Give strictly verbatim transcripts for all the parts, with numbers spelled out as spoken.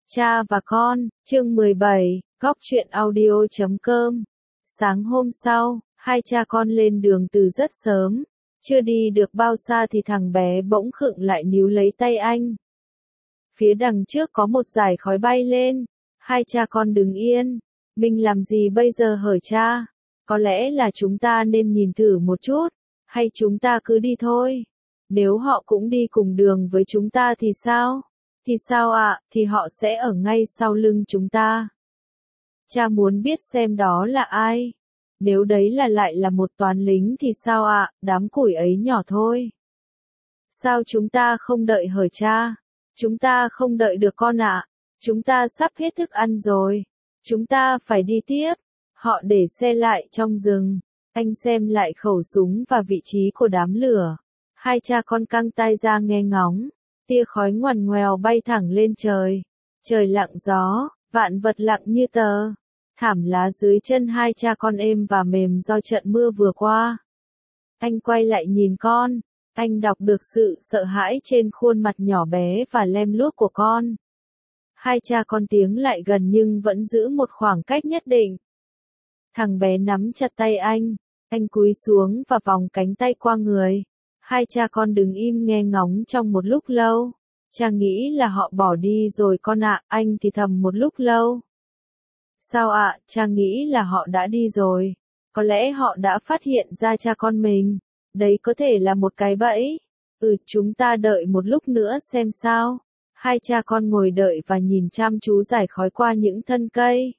Cha và con, chương mười bảy, góc truyện audio chấm com. Sáng hôm sau, hai cha con lên đường từ rất sớm. Chưa đi được bao xa thì thằng bé bỗng khựng lại níu lấy tay anh. Phía đằng trước có một dải khói bay lên. Hai cha con đứng yên. Mình làm gì bây giờ hở cha? Có lẽ là chúng ta nên nhìn thử một chút. Hay chúng ta cứ đi thôi? Nếu họ cũng đi cùng đường với chúng ta thì sao? Thì sao ạ, à? Thì họ sẽ ở ngay sau lưng chúng ta. Cha muốn biết xem đó là ai. Nếu đấy là lại là một toán lính thì sao ạ, à? Đám củi ấy nhỏ thôi. Sao chúng ta không đợi hở cha? Chúng ta không đợi được con ạ. À? Chúng ta sắp hết thức ăn rồi. Chúng ta phải đi tiếp. Họ để xe lại trong rừng. Anh xem lại khẩu súng và vị trí của đám lửa. Hai cha con căng tai ra nghe ngóng. Tia khói ngoằn ngoèo bay thẳng lên trời. Trời lặng gió, vạn vật lặng như tờ. Thảm lá dưới chân hai cha con êm và mềm do trận mưa vừa qua. Anh quay lại nhìn con. Anh đọc được sự sợ hãi trên khuôn mặt nhỏ bé và lem luốc của con. Hai cha con tiến lại gần nhưng vẫn giữ một khoảng cách nhất định. Thằng bé nắm chặt tay anh. Anh cúi xuống và vòng cánh tay qua người. Hai cha con đứng im nghe ngóng trong một lúc lâu. Cha nghĩ là họ bỏ đi rồi con ạ, anh thì thầm một lúc lâu. Sao ạ, à, cha nghĩ là họ đã đi rồi. Có lẽ họ đã phát hiện ra cha con mình. Đấy có thể là một cái bẫy. Ừ, chúng ta đợi một lúc nữa xem sao. Hai cha con ngồi đợi và nhìn chăm chú dải khói qua những thân cây.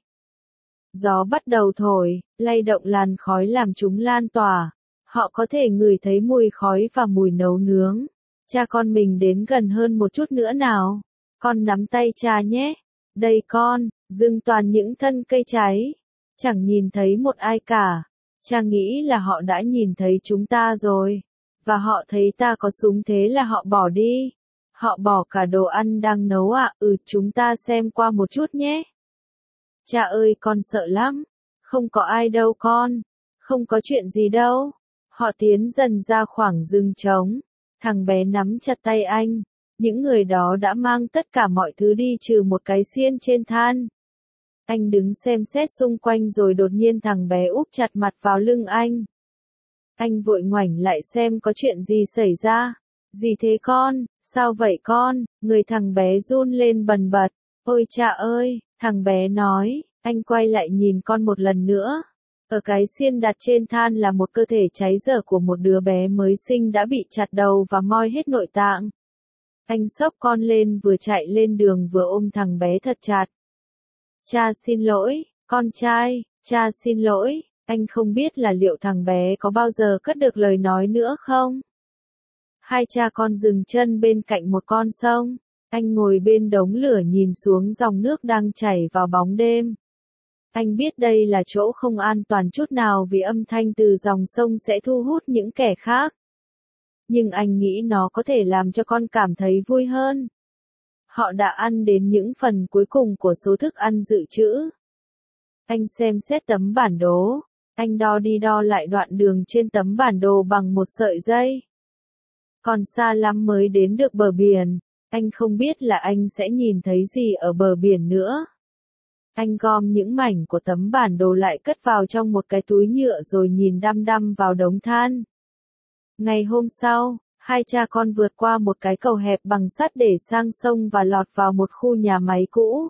Gió bắt đầu thổi, lay động làn khói làm chúng lan tỏa. Họ có thể ngửi thấy mùi khói và mùi nấu nướng. Cha con mình đến gần hơn một chút nữa nào. Con nắm tay cha nhé. Đây con, rừng toàn những thân cây cháy. Chẳng nhìn thấy một ai cả. Cha nghĩ là họ đã nhìn thấy chúng ta rồi. Và họ thấy ta có súng thế là họ bỏ đi. Họ bỏ cả đồ ăn đang nấu ạ. À? Ừ, chúng ta xem qua một chút nhé. Cha ơi, con sợ lắm. Không có ai đâu con. Không có chuyện gì đâu. Họ tiến dần ra khoảng rừng trống. Thằng bé nắm chặt tay anh. Những người đó đã mang tất cả mọi thứ đi trừ một cái xiên trên than. Anh đứng xem xét xung quanh rồi đột nhiên thằng bé úp chặt mặt vào lưng anh. Anh vội ngoảnh lại xem có chuyện gì xảy ra. Gì thế con? Sao vậy con? Người thằng bé run lên bần bật. Ôi cha ơi, thằng bé nói. Anh quay lại nhìn con một lần nữa. Ở cái xiên đặt trên than là một cơ thể cháy dở của một đứa bé mới sinh đã bị chặt đầu và moi hết nội tạng. Anh xốc con lên vừa chạy lên đường vừa ôm thằng bé thật chặt. Cha xin lỗi, con trai, cha xin lỗi, anh không biết là liệu thằng bé có bao giờ cất được lời nói nữa không? Hai cha con dừng chân bên cạnh một con sông. Anh ngồi bên đống lửa nhìn xuống dòng nước đang chảy vào bóng đêm. Anh biết đây là chỗ không an toàn chút nào vì âm thanh từ dòng sông sẽ thu hút những kẻ khác. Nhưng anh nghĩ nó có thể làm cho con cảm thấy vui hơn. Họ đã ăn đến những phần cuối cùng của số thức ăn dự trữ. Anh xem xét tấm bản đồ. Anh đo đi đo lại đoạn đường trên tấm bản đồ bằng một sợi dây. Còn xa lắm mới đến được bờ biển. Anh không biết là anh sẽ nhìn thấy gì ở bờ biển nữa. Anh gom những mảnh của tấm bản đồ lại cất vào trong một cái túi nhựa rồi nhìn đăm đăm vào đống than. Ngày hôm sau, hai cha con vượt qua một cái cầu hẹp bằng sắt để sang sông và lọt vào một khu nhà máy cũ.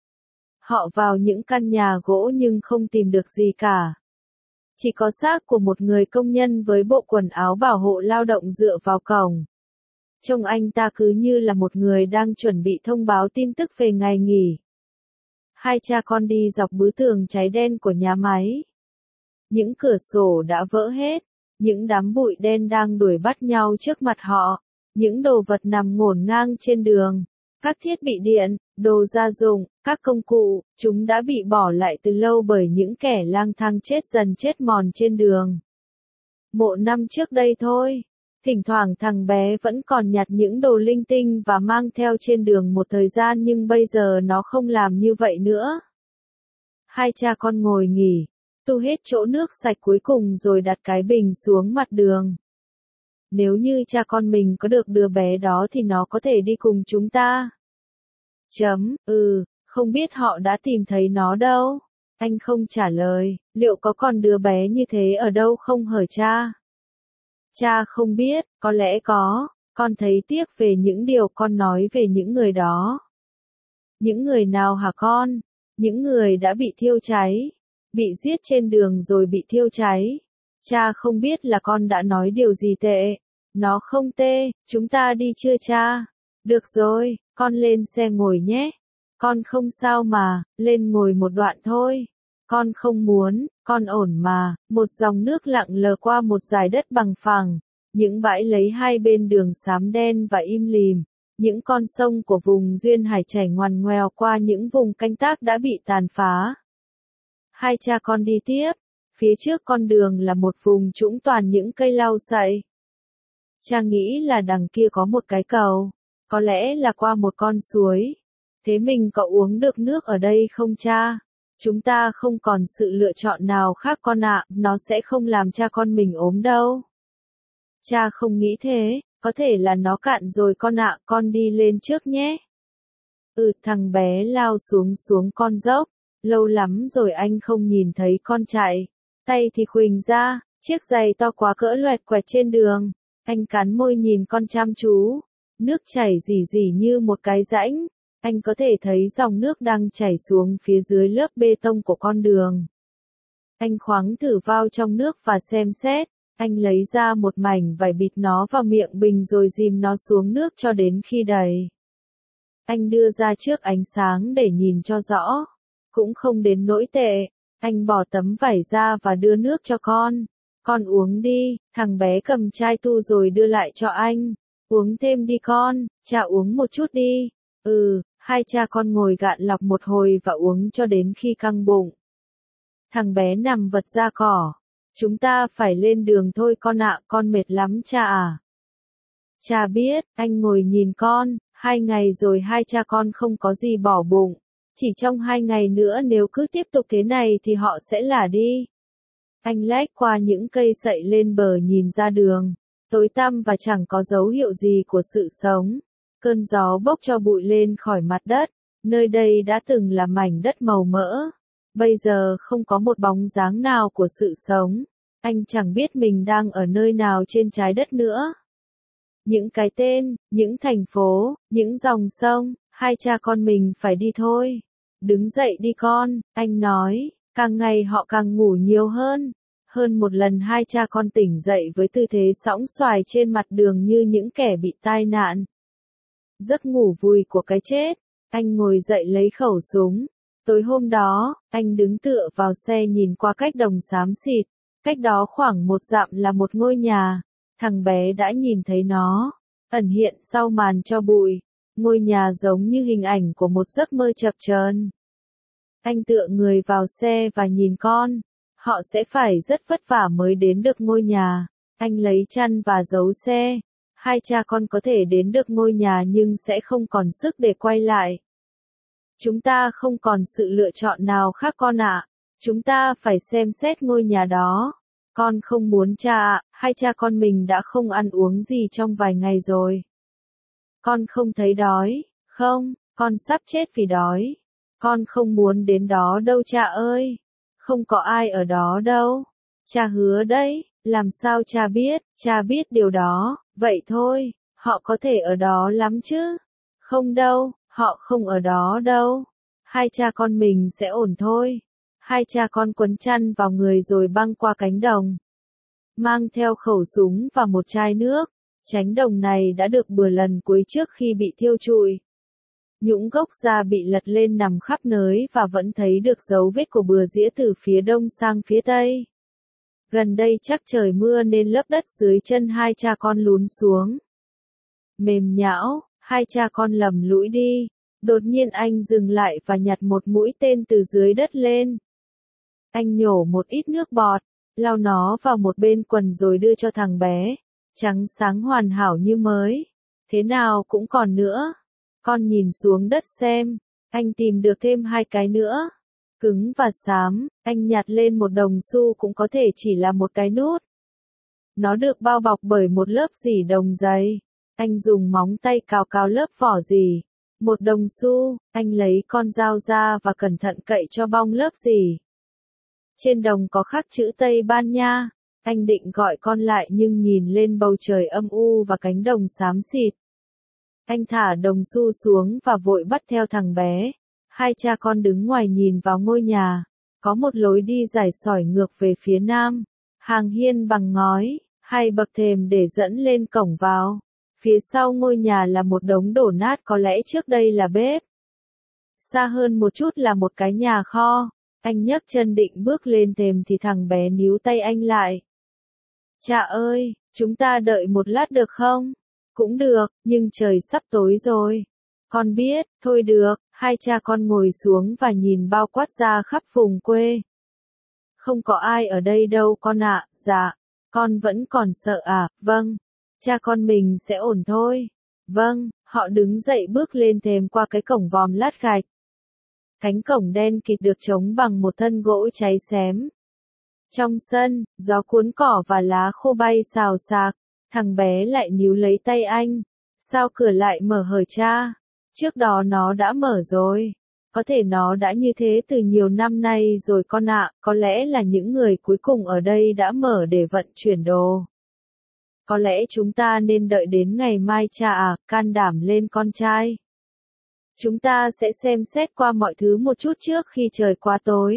Họ vào những căn nhà gỗ nhưng không tìm được gì cả. Chỉ có xác của một người công nhân với bộ quần áo bảo hộ lao động dựa vào cổng. Trông anh ta cứ như là một người đang chuẩn bị thông báo tin tức về ngày nghỉ. Hai cha con đi dọc bức tường cháy đen của nhà máy. Những cửa sổ đã vỡ hết. Những đám bụi đen đang đuổi bắt nhau trước mặt họ. Những đồ vật nằm ngổn ngang trên đường. Các thiết bị điện, đồ gia dụng, các công cụ, chúng đã bị bỏ lại từ lâu bởi những kẻ lang thang chết dần chết mòn trên đường. Một năm trước đây thôi. Thỉnh thoảng thằng bé vẫn còn nhặt những đồ linh tinh và mang theo trên đường một thời gian nhưng bây giờ nó không làm như vậy nữa. Hai cha con ngồi nghỉ, tu hết chỗ nước sạch cuối cùng rồi đặt cái bình xuống mặt đường. Nếu như cha con mình có được đứa bé đó thì nó có thể đi cùng chúng ta. Chấm, ừ, không biết họ đã tìm thấy nó đâu. Anh không trả lời, liệu có còn đứa bé như thế ở đâu không hở cha? Cha không biết, có lẽ có, con thấy tiếc về những điều con nói về những người đó. Những người nào hả con? Những người đã bị thiêu cháy, bị giết trên đường rồi bị thiêu cháy. Cha không biết là con đã nói điều gì tệ. Nó không tệ, chúng ta đi chưa cha? Được rồi, con lên xe ngồi nhé. Con không sao mà, lên ngồi một đoạn thôi. Con không muốn, con ổn mà. Một dòng nước lặng lờ qua một dải đất bằng phẳng. Những bãi lấy hai bên đường xám đen và im lìm. Những con sông của vùng duyên hải chảy ngoằn ngoèo qua những vùng canh tác đã bị tàn phá. Hai cha con đi tiếp. Phía trước con đường là một vùng trũng toàn những cây lau sậy. Cha nghĩ là đằng kia có một cái cầu. Có lẽ là qua một con suối. Thế mình có uống được nước ở đây không cha? Chúng ta không còn sự lựa chọn nào khác con ạ, nó sẽ không làm cha con mình ốm đâu. Cha không nghĩ thế, có thể là nó cạn rồi con ạ, con đi lên trước nhé. Ừ, thằng bé lao xuống xuống con dốc, lâu lắm rồi anh không nhìn thấy con chạy. Tay thì khuỳnh ra, chiếc giày to quá cỡ loẹt quẹt trên đường. Anh cắn môi nhìn con chăm chú. Nước chảy rỉ rỉ như một cái rãnh. Anh có thể thấy dòng nước đang chảy xuống phía dưới lớp bê tông của con đường. Anh khoáng thử vào trong nước và xem xét. Anh lấy ra một mảnh vải bịt nó vào miệng bình rồi dìm nó xuống nước cho đến khi đầy. Anh đưa ra trước ánh sáng để nhìn cho rõ. Cũng không đến nỗi tệ. Anh bỏ tấm vải ra và đưa nước cho con. Con uống đi, thằng bé cầm chai tu rồi đưa lại cho anh. Uống thêm đi con, cha uống một chút đi. Ừ, hai cha con ngồi gạn lọc một hồi và uống cho đến khi căng bụng. Thằng bé nằm vật ra cỏ. Chúng ta phải lên đường thôi con ạ, con mệt lắm cha à. Cha biết, anh ngồi nhìn con, hai ngày rồi hai cha con không có gì bỏ bụng. Chỉ trong hai ngày nữa nếu cứ tiếp tục thế này thì họ sẽ lả đi. Anh lách qua những cây sậy lên bờ nhìn ra đường. Tối tăm và chẳng có dấu hiệu gì của sự sống. Cơn gió bốc cho bụi lên khỏi mặt đất. Nơi đây đã từng là mảnh đất màu mỡ. Bây giờ không có một bóng dáng nào của sự sống. Anh chẳng biết mình đang ở nơi nào trên trái đất nữa. Những cái tên, những thành phố, những dòng sông, hai cha con mình phải đi thôi. Đứng dậy đi con, anh nói, càng ngày họ càng ngủ nhiều hơn. Hơn một lần hai cha con tỉnh dậy với tư thế sõng soài trên mặt đường như những kẻ bị tai nạn. Giấc ngủ vùi của cái chết, anh ngồi dậy lấy khẩu súng. Tối hôm đó, anh đứng tựa vào xe nhìn qua cách đồng xám xịt. Cách đó khoảng một dặm là một ngôi nhà. Thằng bé đã nhìn thấy nó, ẩn hiện sau màn tro bụi. Ngôi nhà giống như hình ảnh của một giấc mơ chập chờn. Anh tựa người vào xe và nhìn con. Họ sẽ phải rất vất vả mới đến được ngôi nhà. Anh lấy chăn và giấu xe. Hai cha con có thể đến được ngôi nhà nhưng sẽ không còn sức để quay lại. Chúng ta không còn sự lựa chọn nào khác con ạ. Chúng ta phải xem xét ngôi nhà đó. Con không muốn cha ạ, hai cha con mình đã không ăn uống gì trong vài ngày rồi. Con không thấy đói, không, con sắp chết vì đói. Con không muốn đến đó đâu cha ơi. Không có ai ở đó đâu. Cha hứa đấy, làm sao cha biết, cha biết điều đó, vậy thôi, họ có thể ở đó lắm chứ. Không đâu, họ không ở đó đâu. Hai cha con mình sẽ ổn thôi. Hai cha con quấn chăn vào người rồi băng qua cánh đồng. Mang theo khẩu súng và một chai nước. Cánh đồng này đã được bừa lần cuối trước khi bị thiêu trụi. Những gốc da bị lật lên nằm khắp nơi và vẫn thấy được dấu vết của bừa dĩa từ phía đông sang phía tây. Gần đây chắc trời mưa nên lớp đất dưới chân hai cha con lún xuống. Mềm nhão, hai cha con lầm lũi đi. Đột nhiên anh dừng lại và nhặt một mũi tên từ dưới đất lên. Anh nhổ một ít nước bọt, lau nó vào một bên quần rồi đưa cho thằng bé. Trắng sáng hoàn hảo như mới. Thế nào cũng còn nữa. Con nhìn xuống đất xem. Anh tìm được thêm hai cái nữa. Cứng và xám, anh nhặt lên một đồng xu cũng có thể chỉ là một cái nút. Nó được bao bọc bởi một lớp rỉ đồng dày. Anh dùng móng tay cào cào lớp vỏ rỉ. Một đồng xu, anh lấy con dao ra và cẩn thận cậy cho bong lớp gì. Trên đồng có khắc chữ Tây Ban Nha. Anh định gọi con lại nhưng nhìn lên bầu trời âm u và cánh đồng xám xịt. Anh thả đồng xu xuống và vội bắt theo thằng bé. Hai cha con đứng ngoài nhìn vào ngôi nhà. Có một lối đi dài sỏi ngược về phía nam. Hàng hiên bằng ngói, hai bậc thềm để dẫn lên cổng vào. Phía sau ngôi nhà là một đống đổ nát có lẽ trước đây là bếp. Xa hơn một chút là một cái nhà kho. Anh nhấc chân định bước lên thềm thì thằng bé níu tay anh lại. Cha ơi, chúng ta đợi một lát được không? Cũng được, nhưng trời sắp tối rồi. Con biết, thôi được, hai cha con ngồi xuống và nhìn bao quát ra khắp vùng quê. Không có ai ở đây đâu con ạ, dạ. Con vẫn còn sợ à, vâng. Cha con mình sẽ ổn thôi. Vâng, họ đứng dậy bước lên thềm qua cái cổng vòm lát gạch. Cánh cổng đen kịt được chống bằng một thân gỗ cháy xém. Trong sân, gió cuốn cỏ và lá khô bay xào xạc. Thằng bé lại níu lấy tay anh. Sao cửa lại mở hở cha? Trước đó nó đã mở rồi. Có thể nó đã như thế từ nhiều năm nay rồi con ạ, có lẽ là những người cuối cùng ở đây đã mở để vận chuyển đồ. Có lẽ chúng ta nên đợi đến ngày mai cha à, can đảm lên con trai. Chúng ta sẽ xem xét qua mọi thứ một chút trước khi trời quá tối.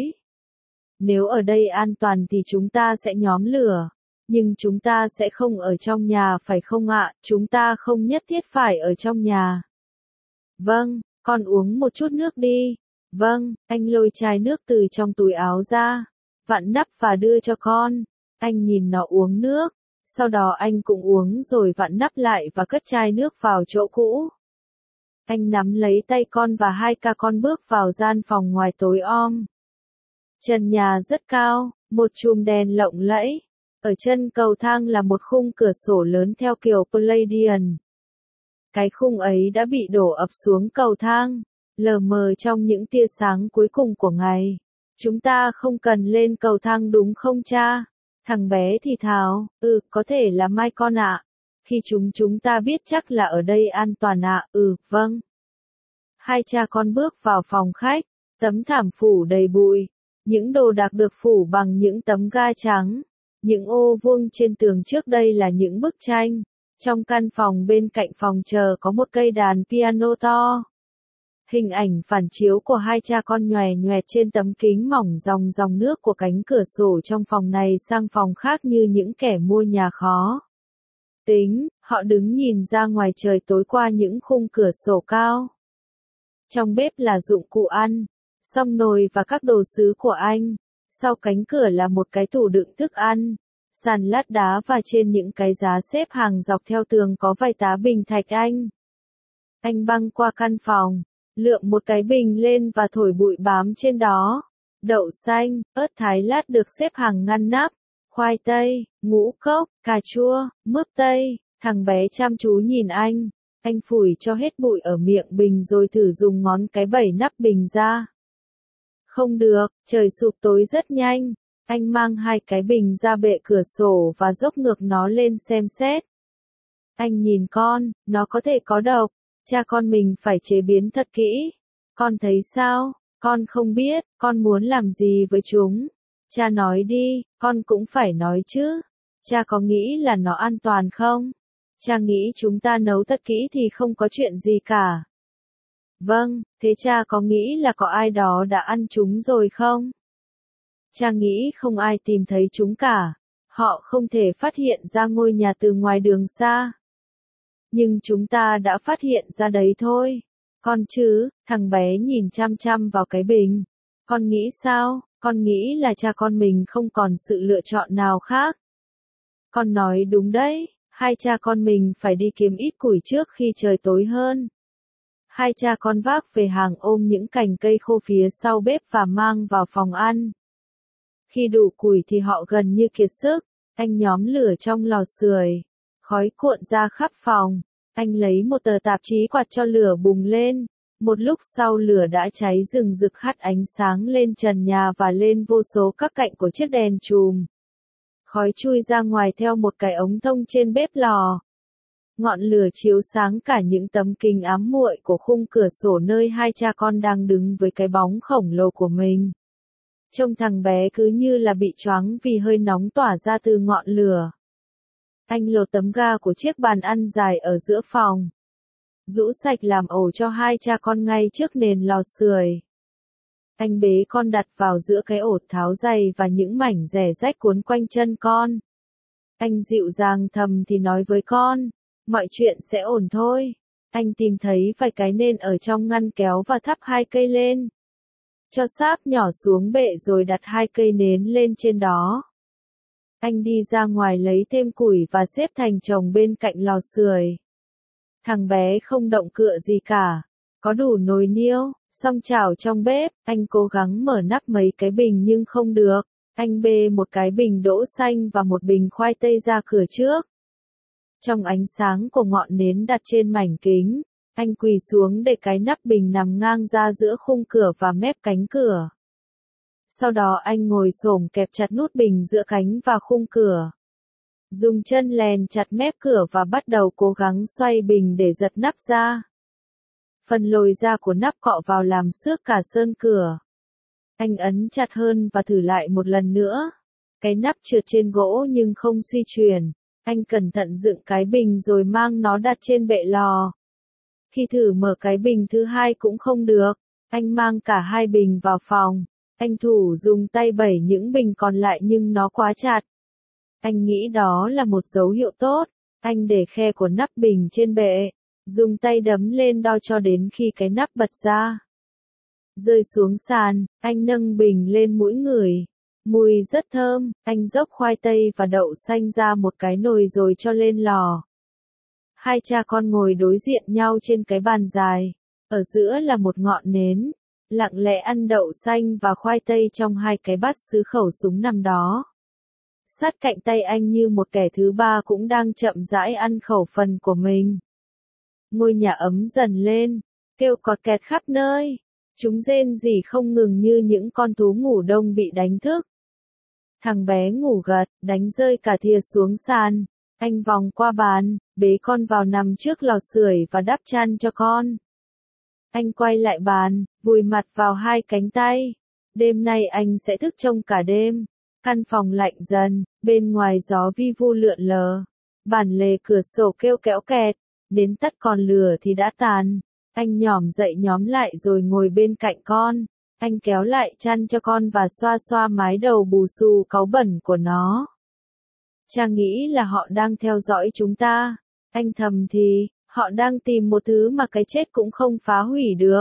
Nếu ở đây an toàn thì chúng ta sẽ nhóm lửa. Nhưng chúng ta sẽ không ở trong nhà phải không ạ, chúng ta không nhất thiết phải ở trong nhà. Vâng, con uống một chút nước đi. Vâng, anh lôi chai nước từ trong túi áo ra, vặn nắp và đưa cho con. Anh nhìn nó uống nước, sau đó anh cũng uống rồi vặn nắp lại và cất chai nước vào chỗ cũ. Anh nắm lấy tay con và hai ca con bước vào gian phòng ngoài tối om. Trần nhà rất cao, một chùm đèn lộng lẫy. Ở chân cầu thang là một khung cửa sổ lớn theo kiểu Palladian. Cái khung ấy đã bị đổ ập xuống cầu thang, lờ mờ trong những tia sáng cuối cùng của ngày. Chúng ta không cần lên cầu thang đúng không cha? Thằng bé thì thào, ừ, có thể là mai con ạ. Khi chúng chúng ta biết chắc là ở đây an toàn ạ, ừ, vâng. Hai cha con bước vào phòng khách, tấm thảm phủ đầy bụi, những đồ đạc được phủ bằng những tấm ga trắng. Những ô vuông trên tường trước đây là những bức tranh. Trong căn phòng bên cạnh phòng chờ có một cây đàn piano to. Hình ảnh phản chiếu của hai cha con nhòe nhòe trên tấm kính mỏng dòng dòng nước của cánh cửa sổ trong phòng này sang phòng khác như những kẻ mua nhà khó tính. Họ đứng nhìn ra ngoài trời tối qua những khung cửa sổ cao. Trong bếp là dụng cụ ăn, xông nồi và các đồ sứ của anh. Sau cánh cửa là một cái tủ đựng thức ăn, sàn lát đá và trên những cái giá xếp hàng dọc theo tường có vài tá bình thạch anh. Anh băng qua căn phòng, lượm một cái bình lên và thổi bụi bám trên đó. Đậu xanh, ớt thái lát được xếp hàng ngăn nắp, khoai tây, ngũ cốc, cà chua, mướp tây. Thằng bé chăm chú nhìn anh, anh phủi cho hết bụi ở miệng bình rồi thử dùng ngón cái bẩy nắp bình ra. Không được, trời sụp tối rất nhanh. Anh mang hai cái bình ra bệ cửa sổ và dốc ngược nó lên xem xét. Anh nhìn con, nó có thể có độc. Cha con mình phải chế biến thật kỹ. Con thấy sao? Con không biết, con muốn làm gì với chúng? Cha nói đi, con cũng phải nói chứ. Cha có nghĩ là nó an toàn không? Cha nghĩ chúng ta nấu thật kỹ thì không có chuyện gì cả. Vâng, thế cha có nghĩ là có ai đó đã ăn chúng rồi không? Cha nghĩ không ai tìm thấy chúng cả. Họ không thể phát hiện ra ngôi nhà từ ngoài đường xa. Nhưng chúng ta đã phát hiện ra đấy thôi. Con chứ, thằng bé nhìn chăm chăm vào cái bình. Con nghĩ sao? Con nghĩ là cha con mình không còn sự lựa chọn nào khác. Con nói đúng đấy, hai cha con mình phải đi kiếm ít củi trước khi trời tối hơn. Hai cha con vác về hàng ôm những cành cây khô phía sau bếp và mang vào phòng ăn. Khi đủ củi thì họ gần như kiệt sức. Anh nhóm lửa trong lò sưởi. Khói cuộn ra khắp phòng. Anh lấy một tờ tạp chí quạt cho lửa bùng lên. Một lúc sau lửa đã cháy rừng rực hắt ánh sáng lên trần nhà và lên vô số các cạnh của chiếc đèn chùm. Khói chui ra ngoài theo một cái ống thông trên bếp lò. Ngọn lửa chiếu sáng cả những tấm kính ám muội của khung cửa sổ nơi hai cha con đang đứng với cái bóng khổng lồ của mình. Trông thằng bé cứ như là bị choáng vì hơi nóng tỏa ra từ ngọn lửa. Anh lột tấm ga của chiếc bàn ăn dài ở giữa phòng. Rũ sạch làm ổ cho hai cha con ngay trước nền lò sưởi. Anh bế con đặt vào giữa cái ổ, tháo giày và những mảnh dẻ rách cuốn quanh chân con. Anh dịu dàng thầm thì nói với con, mọi chuyện sẽ ổn thôi. Anh tìm thấy vài cái nến ở trong ngăn kéo và thắp hai cây lên. Cho sáp nhỏ xuống bệ rồi đặt hai cây nến lên trên đó. Anh đi ra ngoài lấy thêm củi và xếp thành chồng bên cạnh lò sưởi. Thằng bé không động cựa gì cả. Có đủ nồi niêu, song chảo trong bếp. Anh cố gắng mở nắp mấy cái bình nhưng không được. Anh bê một cái bình đỗ xanh và một bình khoai tây ra cửa trước. Trong ánh sáng của ngọn nến đặt trên mảnh kính, anh quỳ xuống để cái nắp bình nằm ngang ra giữa khung cửa và mép cánh cửa. Sau đó anh ngồi xổm kẹp chặt nút bình giữa cánh và khung cửa. Dùng chân lèn chặt mép cửa và bắt đầu cố gắng xoay bình để giật nắp ra. Phần lồi ra của nắp cọ vào làm xước cả sơn cửa. Anh ấn chặt hơn và thử lại một lần nữa. Cái nắp trượt trên gỗ nhưng không suy chuyển. Anh cẩn thận dựng cái bình rồi mang nó đặt trên bệ lò. Khi thử mở cái bình thứ hai cũng không được. Anh mang cả hai bình vào phòng. Anh thủ dùng tay bẩy những bình còn lại nhưng nó quá chặt. Anh nghĩ đó là một dấu hiệu tốt. Anh để khe của nắp bình trên bệ. Dùng tay đấm lên đo cho đến khi cái nắp bật ra. Rơi xuống sàn, anh nâng bình lên mũi ngửi. Mùi rất thơm, anh dốc khoai tây và đậu xanh ra một cái nồi rồi cho lên lò. Hai cha con ngồi đối diện nhau trên cái bàn dài. Ở giữa là một ngọn nến. Lặng lẽ ăn đậu xanh và khoai tây trong hai cái bát sứ khẩu súng nằm đó. Sát cạnh tay anh như một kẻ thứ ba cũng đang chậm rãi ăn khẩu phần của mình. Ngôi nhà ấm dần lên, kêu cọt kẹt khắp nơi. Chúng rên rỉ không ngừng như những con thú ngủ đông bị đánh thức. Thằng bé ngủ gật, đánh rơi cả thìa xuống sàn. Anh vòng qua bàn, bế con vào nằm trước lò sưởi và đắp chăn cho con. Anh quay lại bàn, vùi mặt vào hai cánh tay. Đêm nay anh sẽ thức trông cả đêm. Căn phòng lạnh dần, bên ngoài gió vi vu lượn lờ. Bản lề cửa sổ kêu kéo kẹt, đến tắt còn lửa thì đã tàn. Anh nhỏm dậy nhóm lại rồi ngồi bên cạnh con. Anh kéo lại chăn cho con và xoa xoa mái đầu bù xù cáu bẩn của nó. Cha nghĩ là họ đang theo dõi chúng ta. Anh thầm thì, họ đang tìm một thứ mà cái chết cũng không phá hủy được.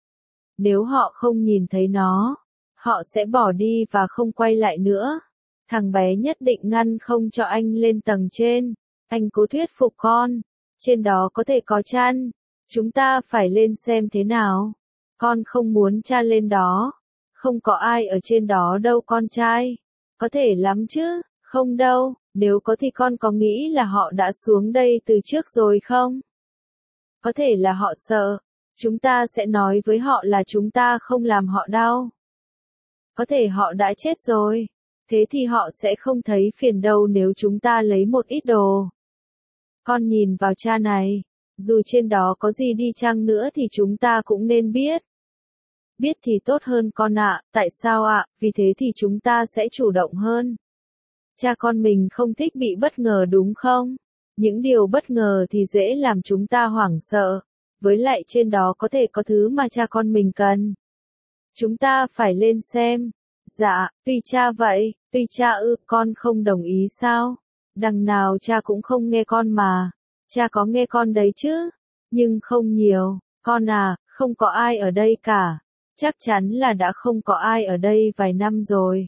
Nếu họ không nhìn thấy nó, họ sẽ bỏ đi và không quay lại nữa. Thằng bé nhất định ngăn không cho anh lên tầng trên. Anh cố thuyết phục con. Trên đó có thể có chăn. Chúng ta phải lên xem thế nào. Con không muốn cha lên đó. Không có ai ở trên đó đâu con trai. Có thể lắm chứ. Không đâu. Nếu có thì con có nghĩ là họ đã xuống đây từ trước rồi không? Có thể là họ sợ. Chúng ta sẽ nói với họ là chúng ta không làm họ đau. Có thể họ đã chết rồi. Thế thì họ sẽ không thấy phiền đâu nếu chúng ta lấy một ít đồ. Con nhìn vào cha này. Dù trên đó có gì đi chăng nữa thì chúng ta cũng nên biết. Biết thì tốt hơn con ạ. Tại sao ạ? Vì thế thì chúng ta sẽ chủ động hơn. Cha con mình không thích bị bất ngờ đúng không? Những điều bất ngờ thì dễ làm chúng ta hoảng sợ. Với lại trên đó có thể có thứ mà cha con mình cần. Chúng ta phải lên xem. Dạ, tùy cha vậy, tùy cha ư, con không đồng ý sao? Đằng nào cha cũng không nghe con mà. Cha có nghe con đấy chứ? Nhưng không nhiều. Con à, không có ai ở đây cả. Chắc chắn là đã không có ai ở đây vài năm rồi.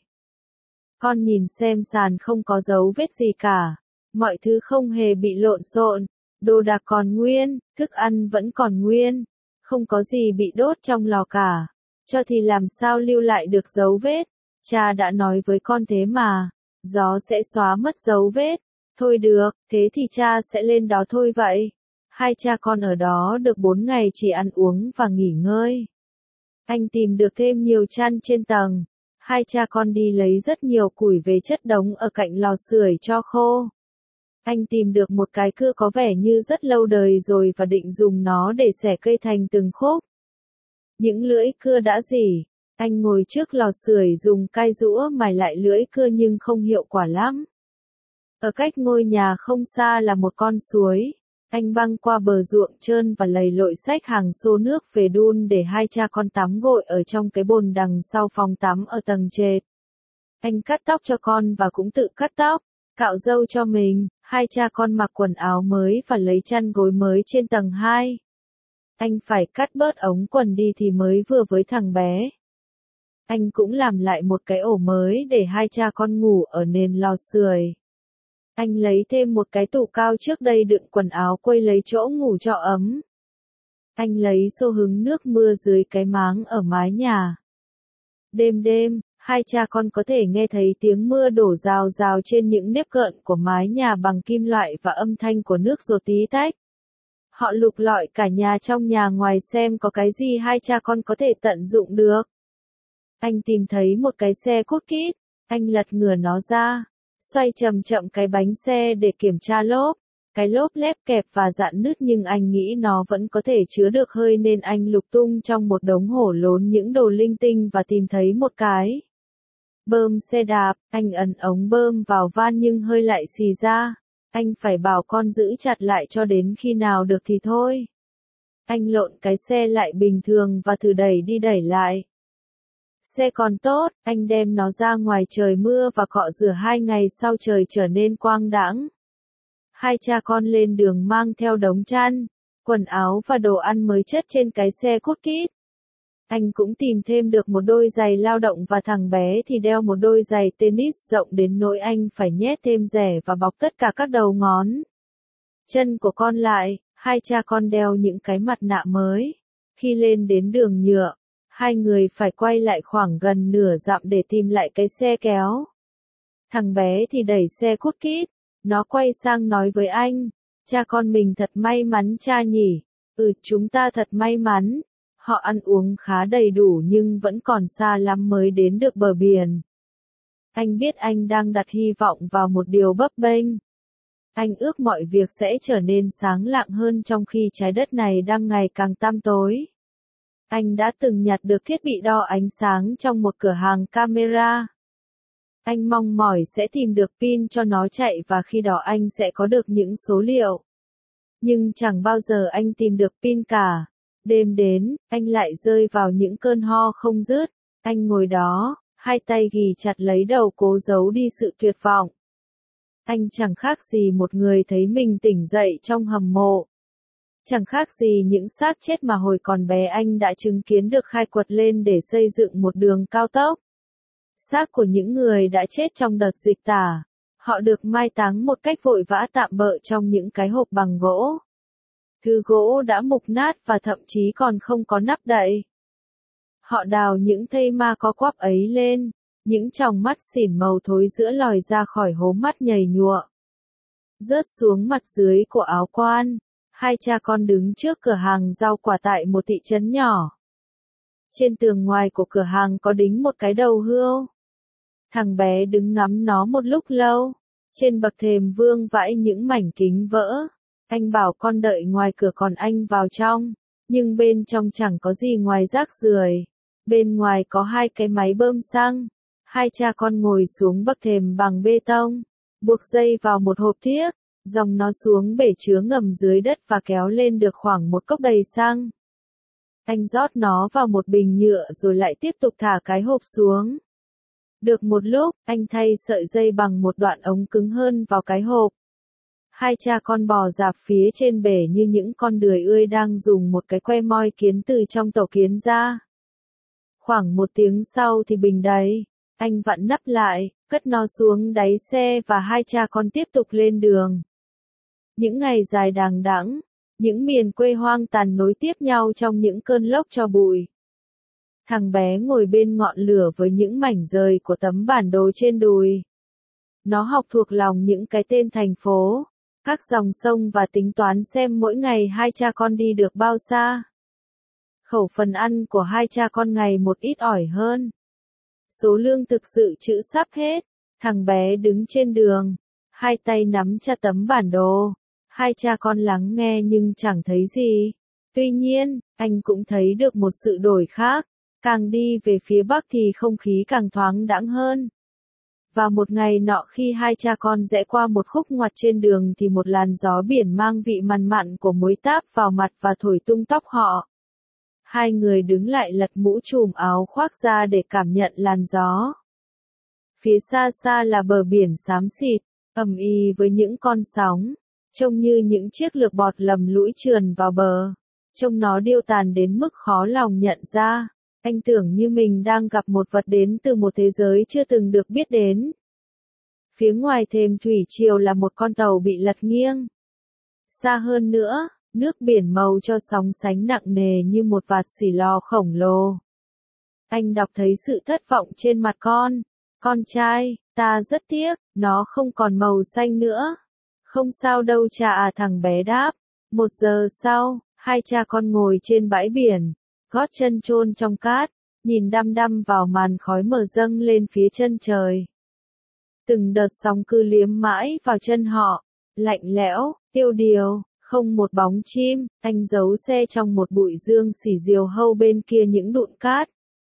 Con nhìn xem sàn không có dấu vết gì cả. Mọi thứ không hề bị lộn xộn. Đồ đạc còn nguyên, thức ăn vẫn còn nguyên. Không có gì bị đốt trong lò cả. Cho thì làm sao lưu lại được dấu vết. Cha đã nói với con thế mà. Gió sẽ xóa mất dấu vết. Thôi được, thế thì cha sẽ lên đó thôi vậy. Hai cha con ở đó được bốn ngày chỉ ăn uống và nghỉ ngơi. Anh tìm được thêm nhiều chăn trên tầng. Hai cha con đi lấy rất nhiều củi về chất đống ở cạnh lò sưởi cho khô. Anh tìm được một cái cưa có vẻ như rất lâu đời rồi và định dùng nó để xẻ cây thành từng khúc. Những lưỡi cưa đã rỉ, anh ngồi trước lò sưởi dùng cai rũa mài lại lưỡi cưa nhưng không hiệu quả lắm. Ở cách ngôi nhà không xa là một con suối. Anh băng qua bờ ruộng trơn và lầy lội xách hàng xô nước về đun để hai cha con tắm gội ở trong cái bồn đằng sau phòng tắm ở tầng trệt. Anh cắt tóc cho con và cũng tự cắt tóc, cạo râu cho mình. Hai cha con mặc quần áo mới và lấy chăn gối mới trên tầng hai. Anh phải cắt bớt ống quần đi thì mới vừa với thằng bé. Anh cũng làm lại một cái ổ mới để hai cha con ngủ ở nền lò sưởi. Anh lấy thêm một cái tủ cao trước đây đựng quần áo quây lấy chỗ ngủ cho ấm. Anh lấy xô hứng nước mưa dưới cái máng ở mái nhà. Đêm đêm, hai cha con có thể nghe thấy tiếng mưa đổ rào rào trên những nếp gợn của mái nhà bằng kim loại và âm thanh của nước dột tí tách. Họ lục lọi cả nhà trong nhà ngoài xem có cái gì hai cha con có thể tận dụng được. Anh tìm thấy một cái xe cút kít, anh lật ngửa nó ra, xoay chậm chậm cái bánh xe để kiểm tra lốp. Cái lốp lép kẹp và dạn nứt nhưng anh nghĩ nó vẫn có thể chứa được hơi nên anh lục tung trong một đống hổ lốn những đồ linh tinh và tìm thấy một cái bơm xe đạp. Anh ấn ống bơm vào van nhưng hơi lại xì ra. Anh phải bảo con giữ chặt lại cho đến khi nào được thì thôi. Anh lộn cái xe lại bình thường và thử đẩy đi đẩy lại. Xe còn tốt, anh đem nó ra ngoài trời mưa và cọ rửa hai ngày sau trời trở nên quang đãng. Hai cha con lên đường mang theo đống chăn, quần áo và đồ ăn mới chất trên cái xe cút kít. Anh cũng tìm thêm được một đôi giày lao động và thằng bé thì đeo một đôi giày tennis rộng đến nỗi anh phải nhét thêm rẻ và bọc tất cả các đầu ngón chân của con lại. Hai cha con đeo những cái mặt nạ mới. Khi lên đến đường nhựa, hai người phải quay lại khoảng gần nửa dặm để tìm lại cái xe kéo. Thằng bé thì đẩy xe cút kít. Nó quay sang nói với anh, cha con mình thật may mắn cha nhỉ. Ừ, chúng ta thật may mắn. Họ ăn uống khá đầy đủ nhưng vẫn còn xa lắm mới đến được bờ biển. Anh biết anh đang đặt hy vọng vào một điều bấp bênh. Anh ước mọi việc sẽ trở nên sáng lạng hơn trong khi trái đất này đang ngày càng tăm tối. Anh đã từng nhặt được thiết bị đo ánh sáng trong một cửa hàng camera. Anh mong mỏi sẽ tìm được pin cho nó chạy và khi đó anh sẽ có được những số liệu. Nhưng chẳng bao giờ anh tìm được pin cả. Đêm đến, anh lại rơi vào những cơn ho không dứt. Anh ngồi đó, hai tay ghì chặt lấy đầu cố giấu đi sự tuyệt vọng. Anh chẳng khác gì một người thấy mình tỉnh dậy trong hầm mộ. Chẳng khác gì những xác chết mà hồi còn bé anh đã chứng kiến được khai quật lên để xây dựng một đường cao tốc. Xác của những người đã chết trong đợt dịch tả. Họ được mai táng một cách vội vã tạm bợ trong những cái hộp bằng gỗ. Thứ gỗ đã mục nát và thậm chí còn không có nắp đậy. Họ đào những thây ma có quắp ấy lên, những tròng mắt xỉn màu thối giữa lòi ra khỏi hố mắt nhầy nhụa. Rớt xuống mặt dưới của áo quan, hai cha con đứng trước cửa hàng rau quả tại một thị trấn nhỏ. Trên tường ngoài của cửa hàng có đính một cái đầu hươu. Thằng bé đứng ngắm nó một lúc lâu. Trên bậc thềm vương vãi những mảnh kính vỡ. Anh bảo con đợi ngoài cửa còn anh vào trong. Nhưng bên trong chẳng có gì ngoài rác rưởi. Bên ngoài có hai cái máy bơm xăng. Hai cha con ngồi xuống bậc thềm bằng bê tông. Buộc dây vào một hộp thiếc. Dòng nó xuống bể chứa ngầm dưới đất và kéo lên được khoảng một cốc đầy xăng. Anh rót nó vào một bình nhựa rồi lại tiếp tục thả cái hộp xuống. Được một lúc, anh thay sợi dây bằng một đoạn ống cứng hơn vào cái hộp. Hai cha con bò dạp phía trên bể như những con đười ươi đang dùng một cái que moi kiến từ trong tổ kiến ra. Khoảng một tiếng sau thì bình đầy. Anh vặn nắp lại, cất nó xuống đáy xe và hai cha con tiếp tục lên đường. Những ngày dài đằng đẵng, những miền quê hoang tàn nối tiếp nhau trong những cơn lốc tro bụi. Thằng bé ngồi bên ngọn lửa với những mảnh rời của tấm bản đồ trên đùi. Nó học thuộc lòng những cái tên thành phố, các dòng sông và tính toán xem mỗi ngày hai cha con đi được bao xa. Khẩu phần ăn của hai cha con ngày một ít ỏi hơn. Số lương thực dự trữ sắp hết, thằng bé đứng trên đường. hai tay nắm chặt tấm bản đồ. Hai cha con lắng nghe nhưng chẳng thấy gì. Tuy nhiên, anh cũng thấy được một sự đổi khác. Càng đi về phía bắc thì không khí càng thoáng đãng hơn. Và một ngày nọ khi hai cha con rẽ qua một khúc ngoặt trên đường thì một làn gió biển mang vị mặn mặn của muối táp vào mặt và thổi tung tóc họ. Hai người đứng lại lật mũ trùm áo khoác ra để cảm nhận làn gió. Phía xa xa là bờ biển xám xịt, ầm ĩ với những con sóng, trông như những chiếc lược bọt lầm lũi trườn vào bờ. Trông nó điêu tàn đến mức khó lòng nhận ra. Anh tưởng như mình đang gặp một vật đến từ một thế giới chưa từng được biết đến. Phía ngoài thềm thủy triều là một con tàu bị lật nghiêng. Xa hơn nữa, nước biển màu cho sóng sánh nặng nề như một vạt xì lò khổng lồ. Anh đọc thấy sự thất vọng trên mặt con. Con trai, ta rất tiếc, nó không còn màu xanh nữa. Không sao đâu cha à, thằng bé đáp. Một giờ sau, hai cha con ngồi trên bãi biển, gót chân chôn trong cát, nhìn đăm đăm vào màn khói mờ dâng lên phía chân trời. Từng đợt sóng cứ liếm mãi vào chân họ, lạnh lẽo, tiêu điều, không một bóng chim. Anh giấu xe trong một bụi dương xỉ diều hâu bên kia những đụn cát.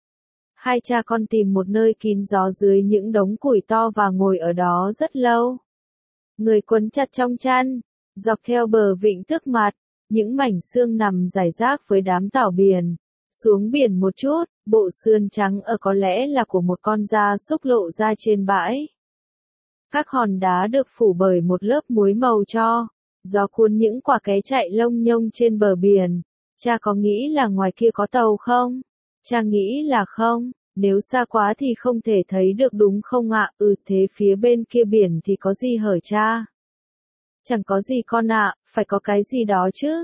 Hai cha con tìm một nơi kín gió dưới những đống củi to và ngồi ở đó rất lâu. Người quấn chặt trong chăn, dọc theo bờ vịnh Tước Mặt, những mảnh xương nằm rải rác với đám tảo biển. Xuống biển một chút, bộ sườn trắng ở có lẽ là của một con gia súc lộ ra trên bãi. Các hòn đá được phủ bởi một lớp muối màu cho. Gió cuốn những quả ké chạy lông nhông trên bờ biển. Cha có nghĩ là ngoài kia có tàu không? Cha nghĩ là không. Nếu xa quá thì không thể thấy được đúng không ạ? Ừ, thế phía bên kia biển thì có gì hở cha? Chẳng có gì con ạ, phải có cái gì đó chứ.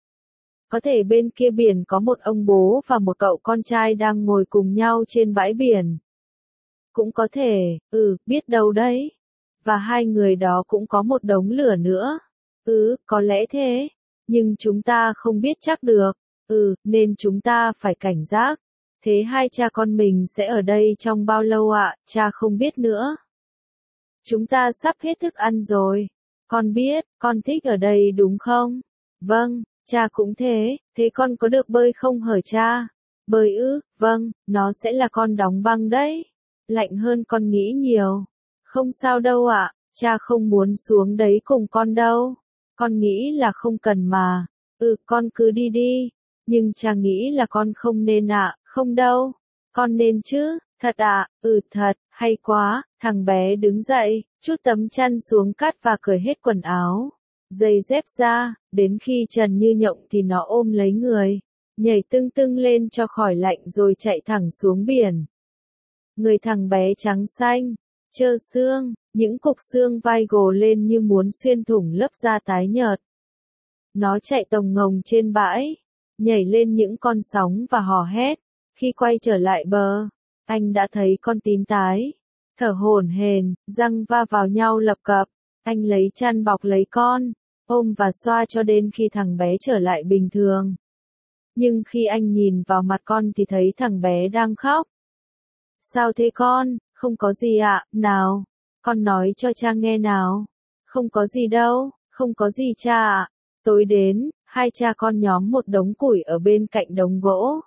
Có thể bên kia biển có một ông bố và một cậu con trai đang ngồi cùng nhau trên bãi biển. Cũng có thể, ừ, biết đâu đấy. Và hai người đó cũng có một đống lửa nữa. Ừ, có lẽ thế. Nhưng chúng ta không biết chắc được. Ừ, nên chúng ta phải cảnh giác. Thế hai cha con mình sẽ ở đây trong bao lâu ạ? Cha không biết nữa. Chúng ta sắp hết thức ăn rồi. Con biết, con thích ở đây đúng không? Vâng, cha cũng thế. Thế con có được bơi không hở cha? Bơi ư? Vâng, nó sẽ là con đóng băng đấy. Lạnh hơn con nghĩ nhiều. Không sao đâu ạ, cha không muốn xuống đấy cùng con đâu. Con nghĩ là không cần mà. Ừ, con cứ đi đi. Nhưng cha nghĩ là con không nên ạ. Không đâu. Con nên chứ. Thật ạ. Ừ thật. Hay quá. Thằng bé đứng dậy, chút tấm chăn xuống cát và cởi hết quần áo, giày dép ra. Đến khi trần như nhộng thì nó ôm lấy người, nhảy tưng tưng lên cho khỏi lạnh rồi chạy thẳng xuống biển. Người thằng bé trắng xanh, trơ xương, những cục xương vai gồ lên như muốn xuyên thủng lớp da tái nhợt. Nó chạy tồng ngồng trên bãi, nhảy lên những con sóng và hò hét. Khi quay trở lại bờ, anh đã thấy con tím tái, thở hổn hển, răng va vào nhau lập cập. Anh lấy chăn bọc lấy con, ôm và xoa cho đến khi thằng bé trở lại bình thường. Nhưng khi anh nhìn vào mặt con thì thấy thằng bé đang khóc. Sao thế con? Không có gì ạ, nào. Con nói cho cha nghe nào. Không có gì đâu, không có gì cha ạ. Tối đến, hai cha con nhóm một đống củi ở bên cạnh đống gỗ.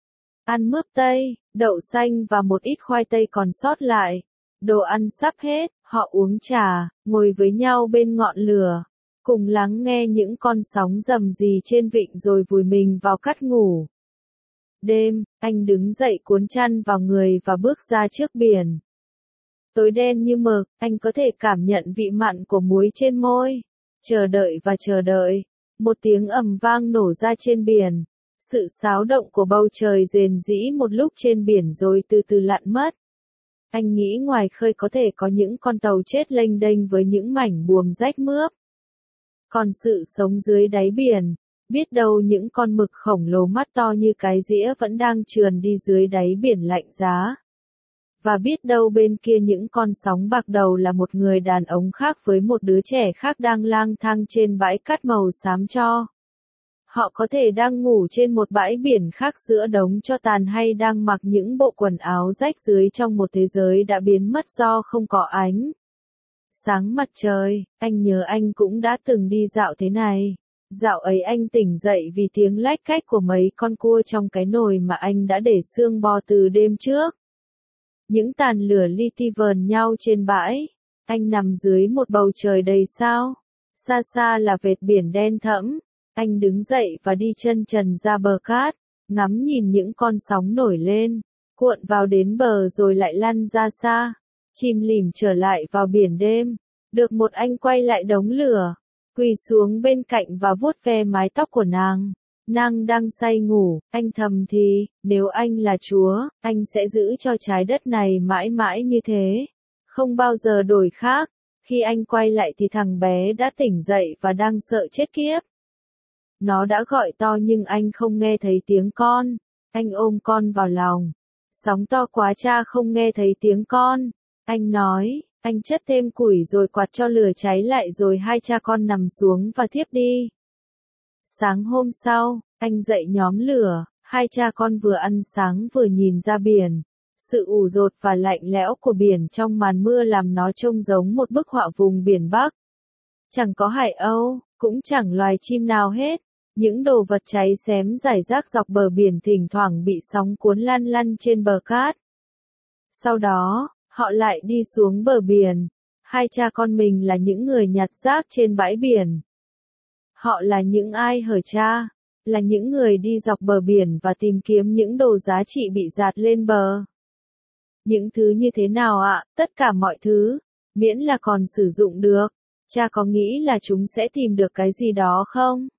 Ăn mướp tây, đậu xanh và một ít khoai tây còn sót lại. Đồ ăn sắp hết, họ uống trà, ngồi với nhau bên ngọn lửa, cùng lắng nghe những con sóng rầm rì trên vịnh rồi vùi mình vào cát ngủ. Đêm, anh đứng dậy cuốn chăn vào người và bước ra trước biển. Tối đen như mực, anh có thể cảm nhận vị mặn của muối trên môi. Chờ đợi và chờ đợi. Một tiếng ầm vang nổ ra trên biển. Sự xáo động của bầu trời rền rĩ một lúc trên biển rồi từ từ lặn mất. Anh nghĩ ngoài khơi có thể có những con tàu chết lênh đênh với những mảnh buồm rách mướp. Còn sự sống dưới đáy biển, biết đâu những con mực khổng lồ mắt to như cái dĩa vẫn đang trườn đi dưới đáy biển lạnh giá. Và biết đâu bên kia những con sóng bạc đầu là một người đàn ông khác với một đứa trẻ khác đang lang thang trên bãi cát màu xám cho. Họ có thể đang ngủ trên một bãi biển khác giữa đống tro tàn hay đang mặc những bộ quần áo rách rưới trong một thế giới đã biến mất do không có ánh Sáng mặt trời, anh nhớ anh cũng đã từng đi dạo thế này. Dạo ấy anh tỉnh dậy vì tiếng lách cách của mấy con cua trong cái nồi mà anh đã để xương bò từ đêm trước. Những tàn lửa li ti vờn nhau trên bãi. Anh nằm dưới một bầu trời đầy sao. Xa xa là vệt biển đen thẫm. Anh đứng dậy và đi chân trần ra bờ cát, ngắm nhìn những con sóng nổi lên, cuộn vào đến bờ rồi lại lăn ra xa, chìm lìm trở lại vào biển đêm. Được một anh quay lại đống lửa, quỳ xuống bên cạnh và vuốt ve mái tóc của nàng. Nàng đang say ngủ, anh thầm thì, nếu anh là Chúa, anh sẽ giữ cho trái đất này mãi mãi như thế, không bao giờ đổi khác. Khi anh quay lại thì thằng bé đã tỉnh dậy và đang sợ chết khiếp. Nó đã gọi to nhưng anh không nghe thấy tiếng con. Anh ôm con vào lòng. Sóng to quá cha không nghe thấy tiếng con. Anh nói, anh chất thêm củi rồi quạt cho lửa cháy lại rồi hai cha con nằm xuống và thiếp đi. Sáng hôm sau, anh dậy nhóm lửa, hai cha con vừa ăn sáng vừa nhìn ra biển. Sự ủ dột và lạnh lẽo của biển trong màn mưa làm nó trông giống một bức họa vùng biển Bắc. Chẳng có hải âu, cũng chẳng loài chim nào hết. Những đồ vật cháy xém rải rác dọc bờ biển thỉnh thoảng bị sóng cuốn lăn lăn trên bờ cát. Sau đó, họ lại đi xuống bờ biển. Hai cha con mình là những người nhặt rác trên bãi biển. Họ là những ai hở cha? Là những người đi dọc bờ biển và tìm kiếm những đồ giá trị bị dạt lên bờ. Những thứ như thế nào ạ? Tất cả mọi thứ, miễn là còn sử dụng được. Cha có nghĩ là chúng sẽ tìm được cái gì đó không?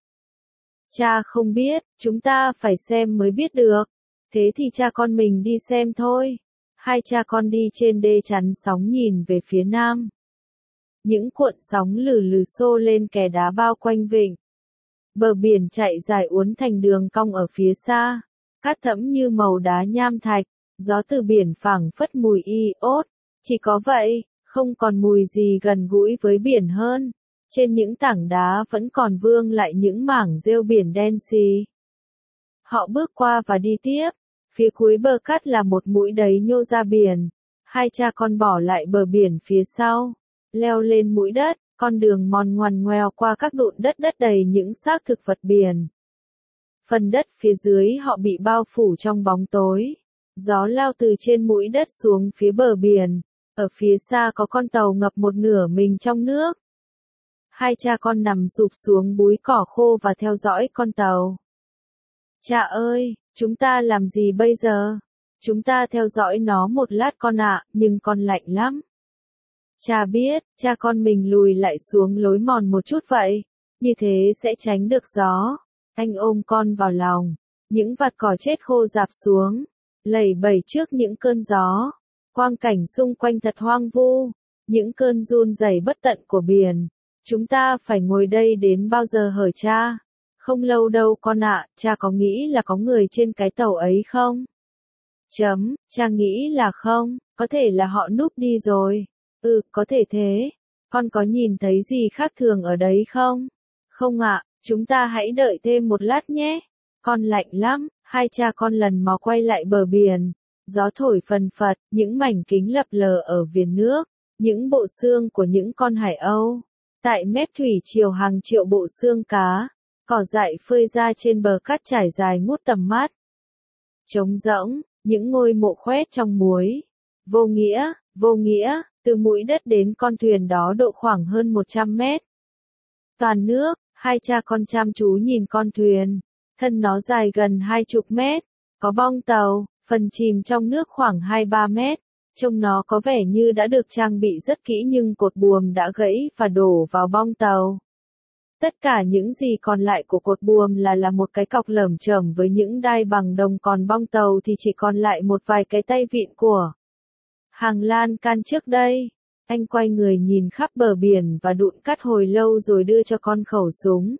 Cha không biết, chúng ta phải xem mới biết được. Thế thì cha con mình đi xem thôi. Hai cha con đi trên đê chắn sóng nhìn về phía nam. Những cuộn sóng lừ lừ xô lên kè đá bao quanh vịnh. Bờ biển chạy dài uốn thành đường cong ở phía xa. Cát thẫm như màu đá nham thạch. Gió từ biển phảng phất mùi iốt. Chỉ có vậy, không còn mùi gì gần gũi với biển hơn. Trên những tảng đá vẫn còn vương lại những mảng rêu biển đen xì. Họ bước qua và đi tiếp. Phía cuối bờ cát là một mũi đầy nhô ra biển. Hai cha con bỏ lại bờ biển phía sau. Leo lên mũi đất, con đường mòn ngoằn ngoèo qua các đụn đất đất đầy những xác thực vật biển. Phần đất phía dưới họ bị bao phủ trong bóng tối. Gió lao từ trên mũi đất xuống phía bờ biển. Ở phía xa có con tàu ngập một nửa mình trong nước. Hai cha con nằm sụp xuống búi cỏ khô và theo dõi con tàu. Cha ơi, chúng ta làm gì bây giờ? Chúng ta theo dõi nó một lát con ạ, nhưng con lạnh lắm. Cha biết, cha con mình lùi lại xuống lối mòn một chút vậy. Như thế sẽ tránh được gió. Anh ôm con vào lòng. Những vạt cỏ chết khô rạp xuống. Lẩy bẩy trước những cơn gió. Quang cảnh xung quanh thật hoang vu. Những cơn run rẩy bất tận của biển. Chúng ta phải ngồi đây đến bao giờ hở cha? Không lâu đâu con ạ, cha có nghĩ là có người trên cái tàu ấy không? Chấm, cha nghĩ là không, có thể là họ núp đi rồi. Ừ, có thể thế. Con có nhìn thấy gì khác thường ở đấy không? Không ạ, chúng ta hãy đợi thêm một lát nhé. Con lạnh lắm, hai cha con lần mò quay lại bờ biển. Gió thổi phần phật, những mảnh kính lập lờ ở viền nước, những bộ xương của những con hải âu. Tại mép thủy triều hàng triệu bộ xương cá, cỏ dại phơi ra trên bờ cát trải dài ngút tầm mắt. Trống rỗng, những ngôi mộ khoét trong muối. Vô nghĩa, vô nghĩa, từ mũi đất đến con thuyền đó độ khoảng hơn một trăm mét. Toàn nước, hai cha con chăm chú nhìn con thuyền. Thân nó dài gần hai chục mét. Có bong tàu, phần chìm trong nước khoảng hai ba mét. Trông nó có vẻ như đã được trang bị rất kỹ nhưng cột buồm đã gãy và đổ vào bong tàu. Tất cả những gì còn lại của cột buồm là là một cái cọc lởm chởm với những đai bằng đồng, còn bong tàu thì chỉ còn lại một vài cái tay vịn của hàng lan can trước đây. Anh quay người nhìn khắp bờ biển và đụn cát hồi lâu rồi đưa cho con khẩu súng.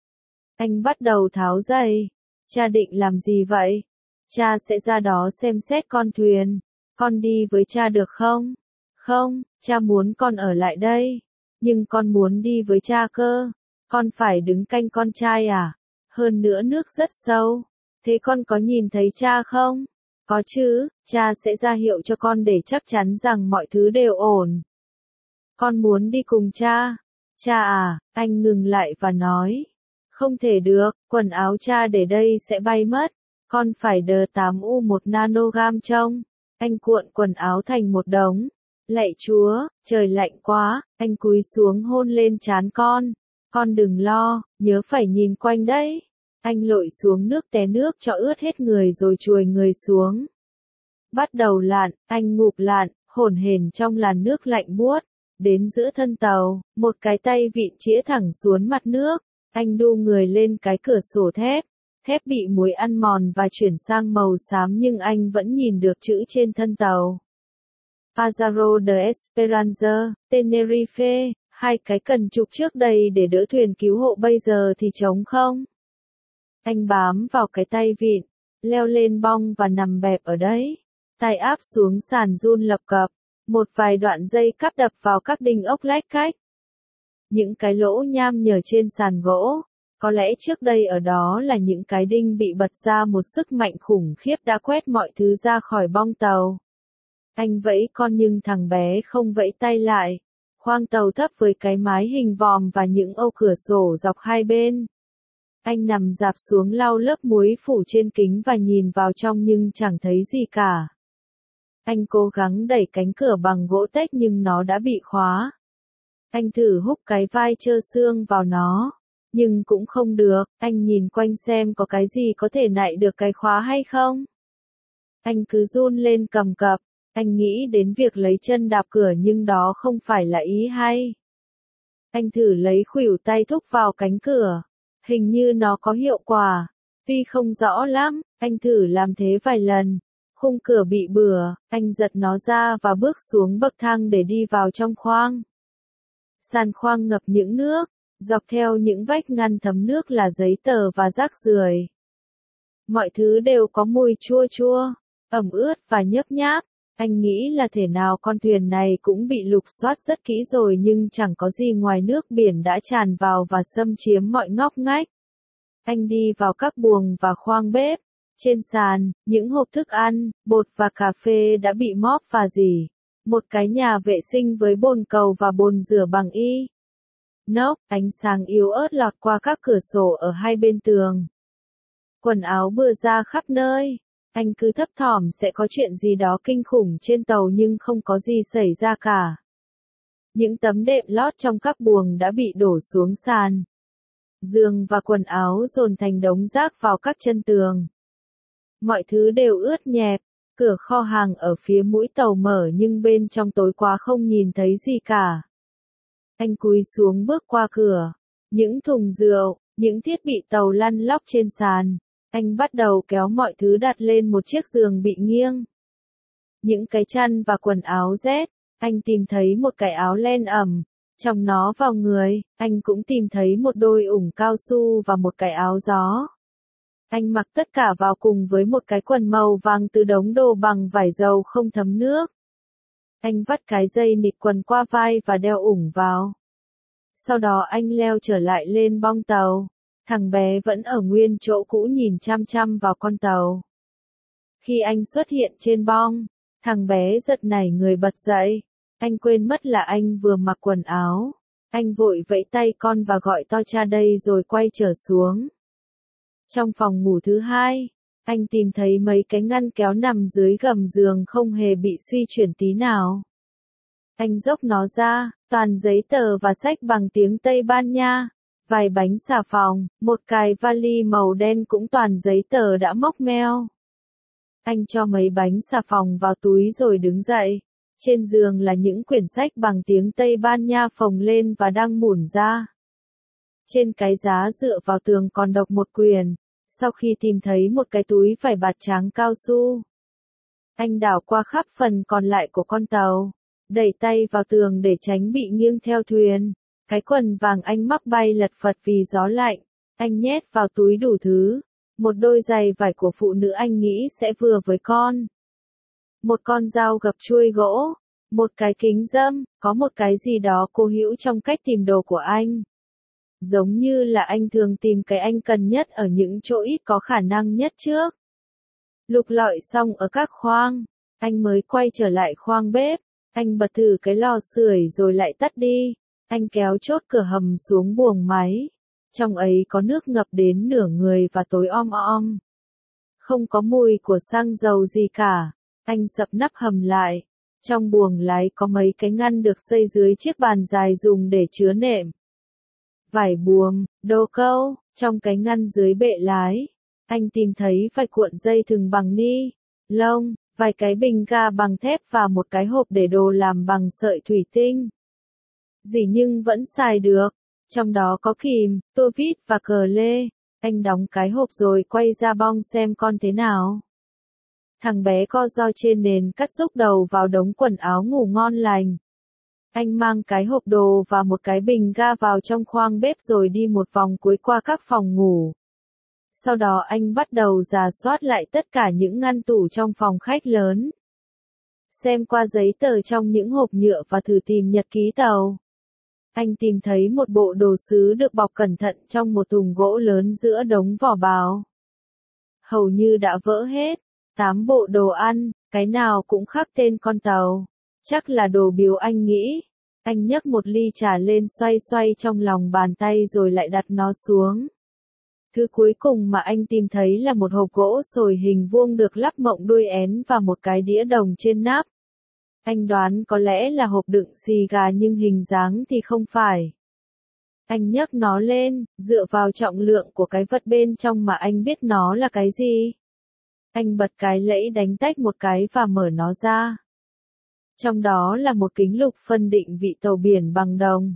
Anh bắt đầu tháo dây. Cha định làm gì vậy? Cha sẽ ra đó xem xét con thuyền. Con đi với cha được không? Không, cha muốn con ở lại đây. Nhưng con muốn đi với cha cơ. Con phải đứng canh con trai à? Hơn nữa nước rất sâu. Thế con có nhìn thấy cha không? Có chứ, cha sẽ ra hiệu cho con để chắc chắn rằng mọi thứ đều ổn. Con muốn đi cùng cha. Cha à, anh ngừng lại và nói. Không thể được, quần áo cha để đây sẽ bay mất. Con phải đờ tám u một nanogam trông. Anh cuộn quần áo thành một đống. Lạy Chúa, trời lạnh quá, anh cúi xuống hôn lên trán con. Con đừng lo, nhớ phải nhìn quanh đấy. Anh lội xuống nước té nước cho ướt hết người rồi chuồi người xuống. Bắt đầu lặn, anh ngụp lặn, hổn hển trong làn nước lạnh buốt. Đến giữa thân tàu, một cái tay vịn chĩa thẳng xuống mặt nước. Anh đu người lên cái cửa sổ thép. Thép bị muối ăn mòn và chuyển sang màu xám nhưng anh vẫn nhìn được chữ trên thân tàu. Pizarro de Esperanza, Tenerife, hai cái cần trục trước đây để đỡ thuyền cứu hộ bây giờ thì trống không. Anh bám vào cái tay vịn, leo lên bong và nằm bẹp ở đấy. Tay áp xuống sàn run lập cập, một vài đoạn dây cáp đập vào các đinh ốc lách cách. Những cái lỗ nham nhở trên sàn gỗ, có lẽ trước đây ở đó là những cái đinh bị bật ra một sức mạnh khủng khiếp đã quét mọi thứ ra khỏi bong tàu. Anh vẫy con nhưng thằng bé không vẫy tay lại. Khoang tàu thấp với cái mái hình vòm và những ô cửa sổ dọc hai bên. Anh nằm rạp xuống lau lớp muối phủ trên kính và nhìn vào trong nhưng chẳng thấy gì cả. Anh cố gắng đẩy cánh cửa bằng gỗ tếch nhưng nó đã bị khóa. Anh thử húc cái vai trơ xương vào nó, nhưng cũng không được. Anh nhìn quanh xem có cái gì có thể nạy được cái khóa hay không. Anh cứ run lên cầm cập. Anh nghĩ đến việc lấy chân đạp cửa nhưng đó không phải là ý hay. Anh thử lấy khuỷu tay thúc vào cánh cửa. Hình như nó có hiệu quả. Tuy không rõ lắm, anh thử làm thế vài lần. Khung cửa bị bừa, anh giật nó ra và bước xuống bậc thang để đi vào trong khoang. Sàn khoang ngập những nước, dọc theo những vách ngăn thấm nước là giấy tờ và rác rưởi. Mọi thứ đều có mùi chua chua, ẩm ướt và nhớp nháp. Anh nghĩ là thể nào con thuyền này cũng bị lục soát rất kỹ rồi nhưng chẳng có gì ngoài nước biển đã tràn vào và xâm chiếm mọi ngóc ngách. Anh đi vào các buồng và khoang bếp. Trên sàn, những hộp thức ăn, bột và cà phê đã bị móp và rỉ. Một cái nhà vệ sinh với bồn cầu và bồn rửa bằng y nốc, ánh sáng yếu ớt lọt qua các cửa sổ ở hai bên tường. Quần áo bừa ra khắp nơi. Anh cứ thấp thỏm sẽ có chuyện gì đó kinh khủng trên tàu nhưng không có gì xảy ra cả. Những tấm đệm lót trong các buồng đã bị đổ xuống sàn. Giường và quần áo dồn thành đống rác vào các chân tường. Mọi thứ đều ướt nhẹp. Cửa kho hàng ở phía mũi tàu mở nhưng bên trong tối quá không nhìn thấy gì cả. Anh cúi xuống bước qua cửa. Những thùng rượu, những thiết bị tàu lăn lóc trên sàn. Anh bắt đầu kéo mọi thứ đặt lên một chiếc giường bị nghiêng. Những cái chăn và quần áo rét. Anh tìm thấy một cái áo len ẩm. Trong nó vào người, anh cũng tìm thấy một đôi ủng cao su và một cái áo gió. Anh mặc tất cả vào cùng với một cái quần màu vàng từ đống đồ bằng vải dầu không thấm nước. Anh vắt cái dây nịt quần qua vai và đeo ủng vào. Sau đó anh leo trở lại lên bong tàu. Thằng bé vẫn ở nguyên chỗ cũ nhìn chăm chăm vào con tàu. Khi anh xuất hiện trên bong, thằng bé giật nảy người bật dậy. Anh quên mất là anh vừa mặc quần áo. Anh vội vẫy tay con và gọi to cha đây rồi quay trở xuống. Trong phòng ngủ thứ hai, anh tìm thấy mấy cái ngăn kéo nằm dưới gầm giường không hề bị suy chuyển tí nào. Anh dốc nó ra, toàn giấy tờ và sách bằng tiếng Tây Ban Nha, vài bánh xà phòng, một cái vali màu đen cũng toàn giấy tờ đã mốc meo. Anh cho mấy bánh xà phòng vào túi rồi đứng dậy. Trên giường là những quyển sách bằng tiếng Tây Ban Nha phồng lên và đang mủn ra. Trên cái giá dựa vào tường còn đọc một quyển. Sau khi tìm thấy một cái túi vải bạt trắng cao su, anh đảo qua khắp phần còn lại của con tàu, đẩy tay vào tường để tránh bị nghiêng theo thuyền. Cái quần vàng anh mắc bay lật phật vì gió lạnh. Anh nhét vào túi đủ thứ. Một đôi giày vải của phụ nữ anh nghĩ sẽ vừa với con. Một con dao gập chuôi gỗ. Một cái kính râm. Có một cái gì đó cố hữu trong cách tìm đồ của anh. Giống như là anh thường tìm cái anh cần nhất ở những chỗ ít có khả năng nhất trước. Lục lọi xong ở các khoang, anh mới quay trở lại khoang bếp. Anh bật thử cái lò sưởi rồi lại tắt đi. Anh kéo chốt cửa hầm xuống buồng máy. Trong ấy có nước ngập đến nửa người và tối om om. Không có mùi của xăng dầu gì cả. Anh sập nắp hầm lại. Trong buồng lái có mấy cái ngăn được xây dưới chiếc bàn dài dùng để chứa nệm. Vải buồm, đồ câu, trong cái ngăn dưới bệ lái. Anh tìm thấy vài cuộn dây thừng bằng ni lông, vài cái bình ga bằng thép và một cái hộp để đồ làm bằng sợi thủy tinh. Gì nhưng vẫn xài được. Trong đó có kìm, tua vít và cờ lê. Anh đóng cái hộp rồi quay ra bong xem con thế nào. Thằng bé co ro trên nền cắt rúc đầu vào đống quần áo ngủ ngon lành. Anh mang cái hộp đồ và một cái bình ga vào trong khoang bếp rồi đi một vòng cuối qua các phòng ngủ. Sau đó anh bắt đầu rà soát lại tất cả những ngăn tủ trong phòng khách lớn. Xem qua giấy tờ trong những hộp nhựa và thử tìm nhật ký tàu. Anh tìm thấy một bộ đồ sứ được bọc cẩn thận trong một thùng gỗ lớn giữa đống vỏ bào. Hầu như đã vỡ hết. Tám bộ đồ ăn, cái nào cũng khắc tên con tàu. Chắc là đồ biếu anh nghĩ. Anh nhấc một ly trà lên xoay xoay trong lòng bàn tay rồi lại đặt nó xuống. Thứ cuối cùng mà anh tìm thấy là một hộp gỗ sồi hình vuông được lắp mộng đuôi én và một cái đĩa đồng trên nắp. Anh đoán có lẽ là hộp đựng xì gà nhưng hình dáng thì không phải. Anh nhấc nó lên, dựa vào trọng lượng của cái vật bên trong mà anh biết nó là cái gì. Anh bật cái lẫy đánh tách một cái và mở nó ra. Trong đó là một kính lục phân định vị tàu biển bằng đồng.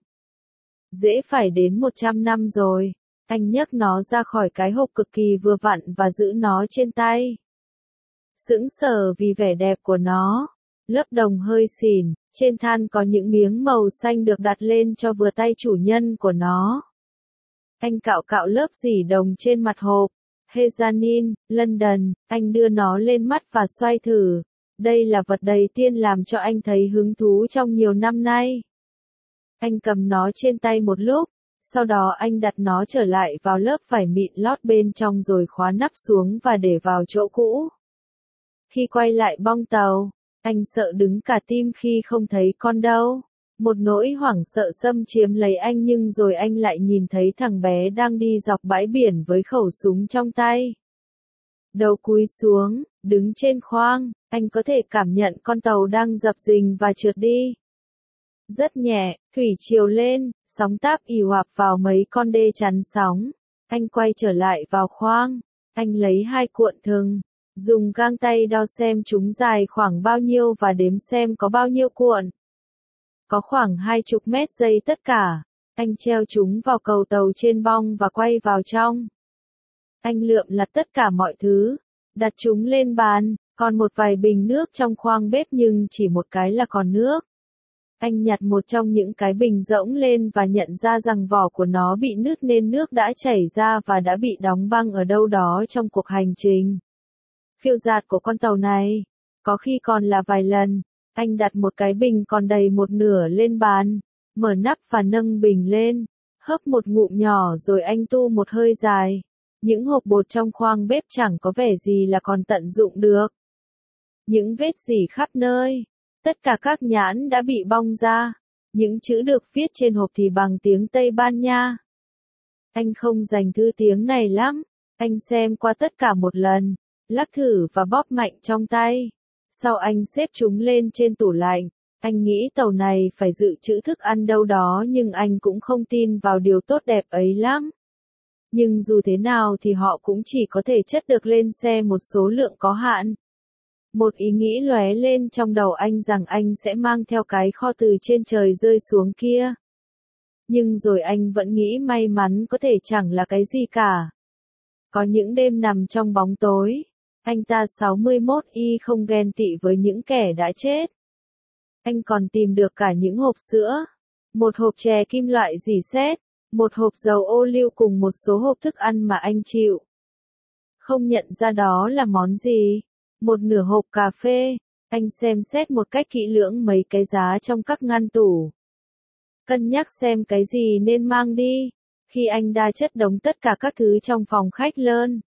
Dễ phải đến một trăm năm rồi. Anh nhấc nó ra khỏi cái hộp cực kỳ vừa vặn và giữ nó trên tay. Sững sờ vì vẻ đẹp của nó. Lớp đồng hơi xỉn, trên than có những miếng màu xanh được đặt lên cho vừa tay chủ nhân của nó. Anh cạo cạo lớp dỉ đồng trên mặt hộp. Hezanin, London, anh đưa nó lên mắt và xoay thử. Đây là vật đầy tiên làm cho anh thấy hứng thú trong nhiều năm nay. Anh cầm nó trên tay một lúc, sau đó anh đặt nó trở lại vào lớp vải mịn lót bên trong rồi khóa nắp xuống và để vào chỗ cũ. Khi quay lại bong tàu, anh sợ đứng cả tim khi không thấy con đâu. Một nỗi hoảng sợ xâm chiếm lấy anh nhưng rồi anh lại nhìn thấy thằng bé đang đi dọc bãi biển với khẩu súng trong tay. Đầu cúi xuống, đứng trên khoang, anh có thể cảm nhận con tàu đang dập dình và trượt đi. Rất nhẹ, thủy triều lên, sóng táp ì ạp vào mấy con đê chắn sóng. Anh quay trở lại vào khoang, anh lấy hai cuộn thừng, dùng gang tay đo xem chúng dài khoảng bao nhiêu và đếm xem có bao nhiêu cuộn. Có khoảng hai chục mét dây tất cả. Anh treo chúng vào cầu tàu trên bong và quay vào trong. Anh lượm lặt tất cả mọi thứ, đặt chúng lên bàn, còn một vài bình nước trong khoang bếp nhưng chỉ một cái là còn nước. Anh nhặt một trong những cái bình rỗng lên và nhận ra rằng vỏ của nó bị nứt nên nước đã chảy ra và đã bị đóng băng ở đâu đó trong cuộc hành trình phiêu dạt của con tàu này. Có khi còn là vài lần. Anh đặt một cái bình còn đầy một nửa lên bàn, mở nắp và nâng bình lên, hớp một ngụm nhỏ rồi anh tu một hơi dài. Những hộp bột trong khoang bếp chẳng có vẻ gì là còn tận dụng được. Những vết rỉ khắp nơi, tất cả các nhãn đã bị bong ra, những chữ được viết trên hộp thì bằng tiếng Tây Ban Nha. Anh không dành thứ tiếng này lắm, anh xem qua tất cả một lần, lắc thử và bóp mạnh trong tay. Sau anh xếp chúng lên trên tủ lạnh, anh nghĩ tàu này phải dự trữ thức ăn đâu đó nhưng anh cũng không tin vào điều tốt đẹp ấy lắm. Nhưng dù thế nào thì họ cũng chỉ có thể chất được lên xe một số lượng có hạn. Một ý nghĩ lóe lên trong đầu anh rằng anh sẽ mang theo cái kho từ trên trời rơi xuống kia. Nhưng rồi anh vẫn nghĩ may mắn có thể chẳng là cái gì cả. Có những đêm nằm trong bóng tối. Anh ta sáu mươi mốt y không ghen tị với những kẻ đã chết. Anh còn tìm được cả những hộp sữa, một hộp chè kim loại rỉ sét, một hộp dầu ô liu cùng một số hộp thức ăn mà anh chịu không nhận ra đó là món gì. Một nửa hộp cà phê. Anh xem xét một cách kỹ lưỡng mấy cái giá trong các ngăn tủ. Cân nhắc xem cái gì nên mang đi. Khi anh đa chất đống tất cả các thứ trong phòng khách lớn.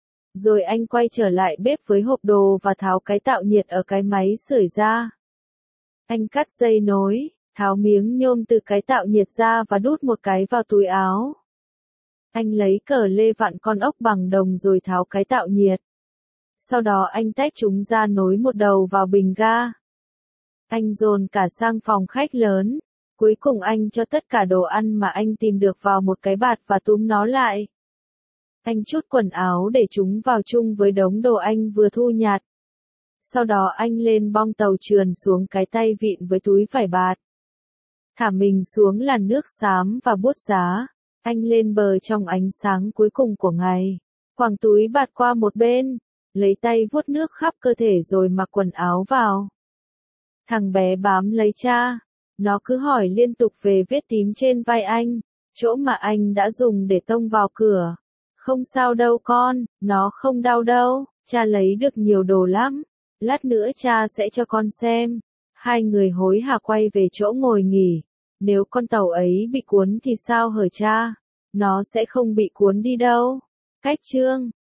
Rồi anh quay trở lại bếp với hộp đồ và tháo cái tạo nhiệt ở cái máy sưởi ra. Anh cắt dây nối, tháo miếng nhôm từ cái tạo nhiệt ra và đút một cái vào túi áo. Anh lấy cờ lê vặn con ốc bằng đồng rồi tháo cái tạo nhiệt. Sau đó anh tách chúng ra nối một đầu vào bình ga. Anh dồn cả sang phòng khách lớn. Cuối cùng anh cho tất cả đồ ăn mà anh tìm được vào một cái bạt và túm nó lại. Anh trút quần áo để chúng vào chung với đống đồ anh vừa thu nhặt. Sau đó anh lên bong tàu trườn xuống cái tay vịn với túi vải bạt. Thả mình xuống làn nước xám và buốt giá. Anh lên bờ trong ánh sáng cuối cùng của ngày. Quàng túi bạt qua một bên. Lấy tay vuốt nước khắp cơ thể rồi mặc quần áo vào. Thằng bé bám lấy cha. Nó cứ hỏi liên tục về vết tím trên vai anh. Chỗ mà anh đã dùng để tông vào cửa. Không sao đâu con, nó không đau đâu. Cha lấy được nhiều đồ lắm. Lát nữa cha sẽ cho con xem. Hai người hối hả quay về chỗ ngồi nghỉ. Nếu con tàu ấy bị cuốn thì sao hở cha? Nó sẽ không bị cuốn đi đâu. Cách chương